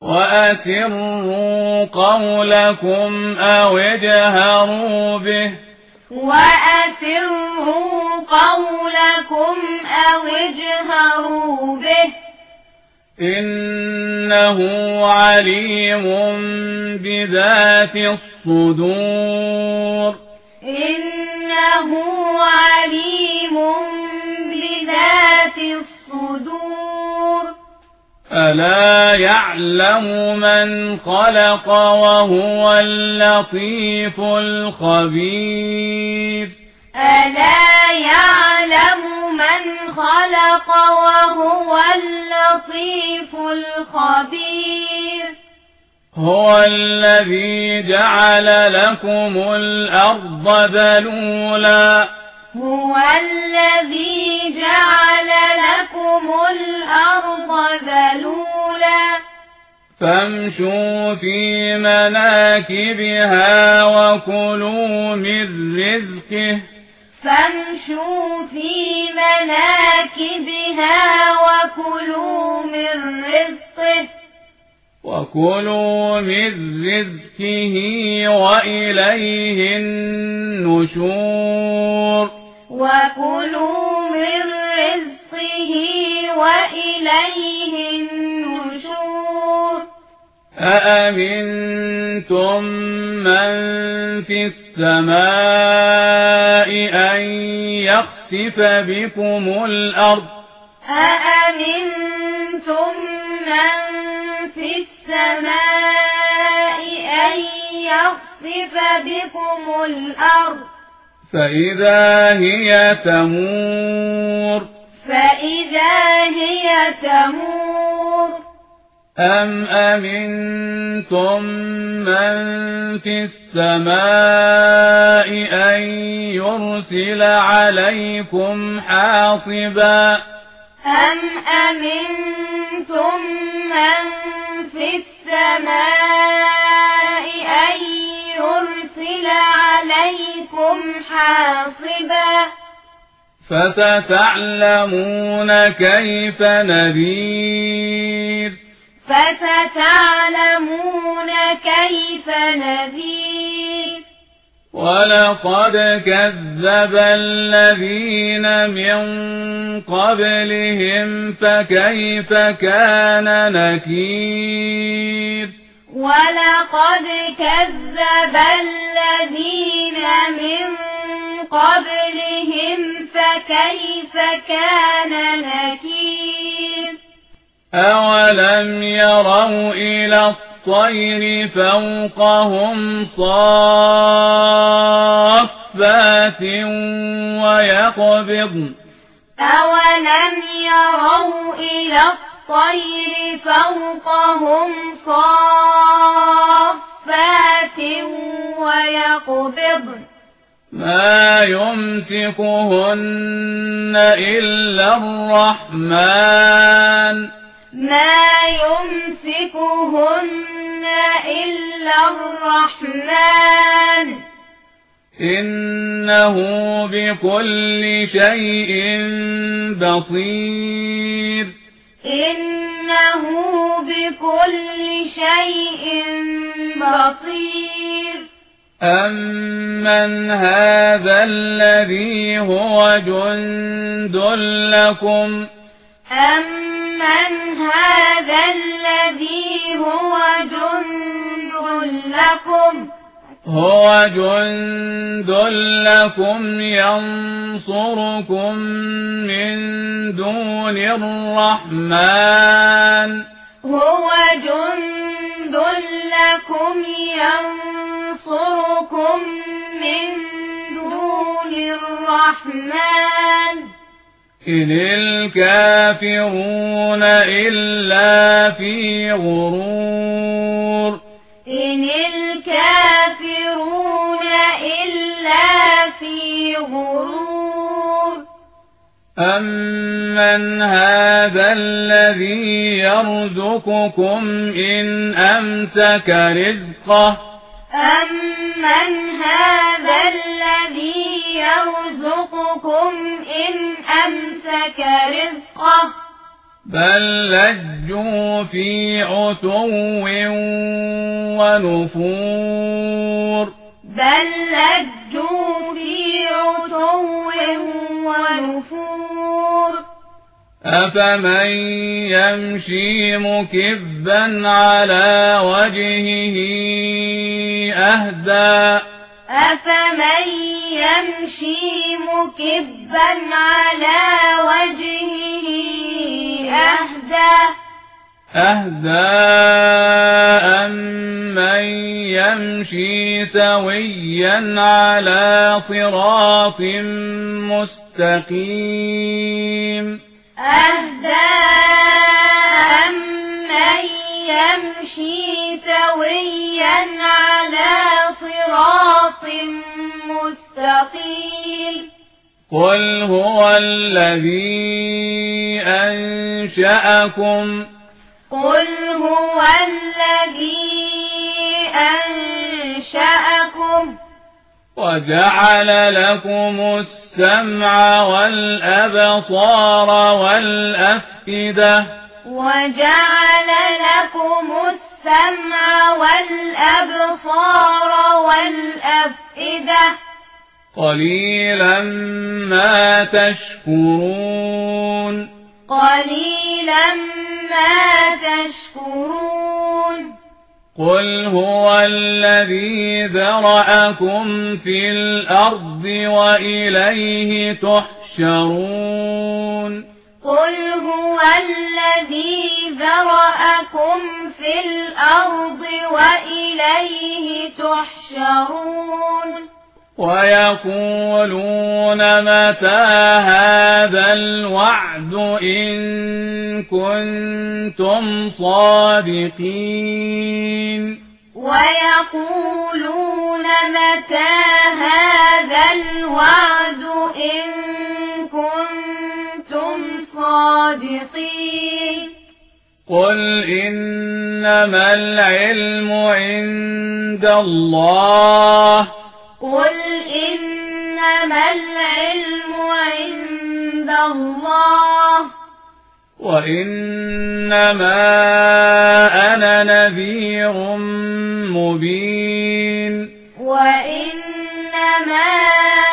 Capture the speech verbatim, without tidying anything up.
وأسروا قولكم أو اجهروا به وأسروا قولكم أو اجهروا به إنه عليم بذات الصدور إنه عليم بذات الصدور ألا يعلم من خلق وهو اللطيف الخبير ألا يعلم من خلق وهو اللطيف الخبير هو الذي جعل لكم الأرض ذلولا هو الذي جعل لكم الأرض ذلولا فامشوا في مناكبها وكلوا من رزقه فامشوا في مناكبها وكلوا من رزقه وكلوا من رزقه وإليه النشور وكلوا من رزقه وإليه النشور أأمنتم من في السماء أن يخسف بكم الأرض أأمنتم من في السماء أن يخسف بكم الأرض فإذا هي تمور فإذا هي تمور أم أمنتم من في السماء أن يرسل عليكم حاصبا أم أمنتم من في السماء أن يرسل عليكم حاصبا فستعلمون كيف نذير فستعلمون كيف نذير ولقد كذب الذين من قبلهم فكيف كان نكير ولقد كذب الذين من قبلهم فكيف كان نكير أولم يروا إلى الطير فوقهم صافات ويقبضن أولم يروا إلى الطير فوقهم صافات ويقبضن ما يمسكهن إلا الرحمن ما يمسكهن إلا الرحمن إنه بكل شيء بصير إنه بكل شيء بصير أمن هذا الذي هو جند لكم أمن هذا الذي هو جند لكم هو جند لكم ينصركم من دون الرحمن هو جند لكم ينصركم من دون الرحمن إن الكافرون إلا في غرور إن الكافرون إلا في غرور أمن هذا الذي يرزقكم إن أمسك رزقه أمن هذا الذي يرزقكم إن أمسك رزقه بل لجوا في عتو ونفور بل لجوا في عتو ونفور أفمن يمشي مكبا على وجهه أهدى أفمن يمشي مكبا على وجهه أهدى أهدى أمن يمشي سويا على صراط مستقيم أهدى أمن يمشي سويا على صراط مستقيم قل هو الذي أنشأكم قل هو الذي أنشأكم وجعل لكم السمع والأبصار والأفئدة وجعل لكم السمع والأبصار والأفئدة قليلا ما تشكرون قليلا ما تشكرون قل هو الذي ذرأكم في الأرض وإليه تحشرون قل هو الذي ذرأكم في الأرض وإليه تحشرون ويقولون متى هذا الوعد إن كنتم صادقين ويقولون متى هذا الوعد إن كنتم صادقين قل إنما العلم عند الله قل إنما العلم عند الله وإنما أنا نذير مبين وإنما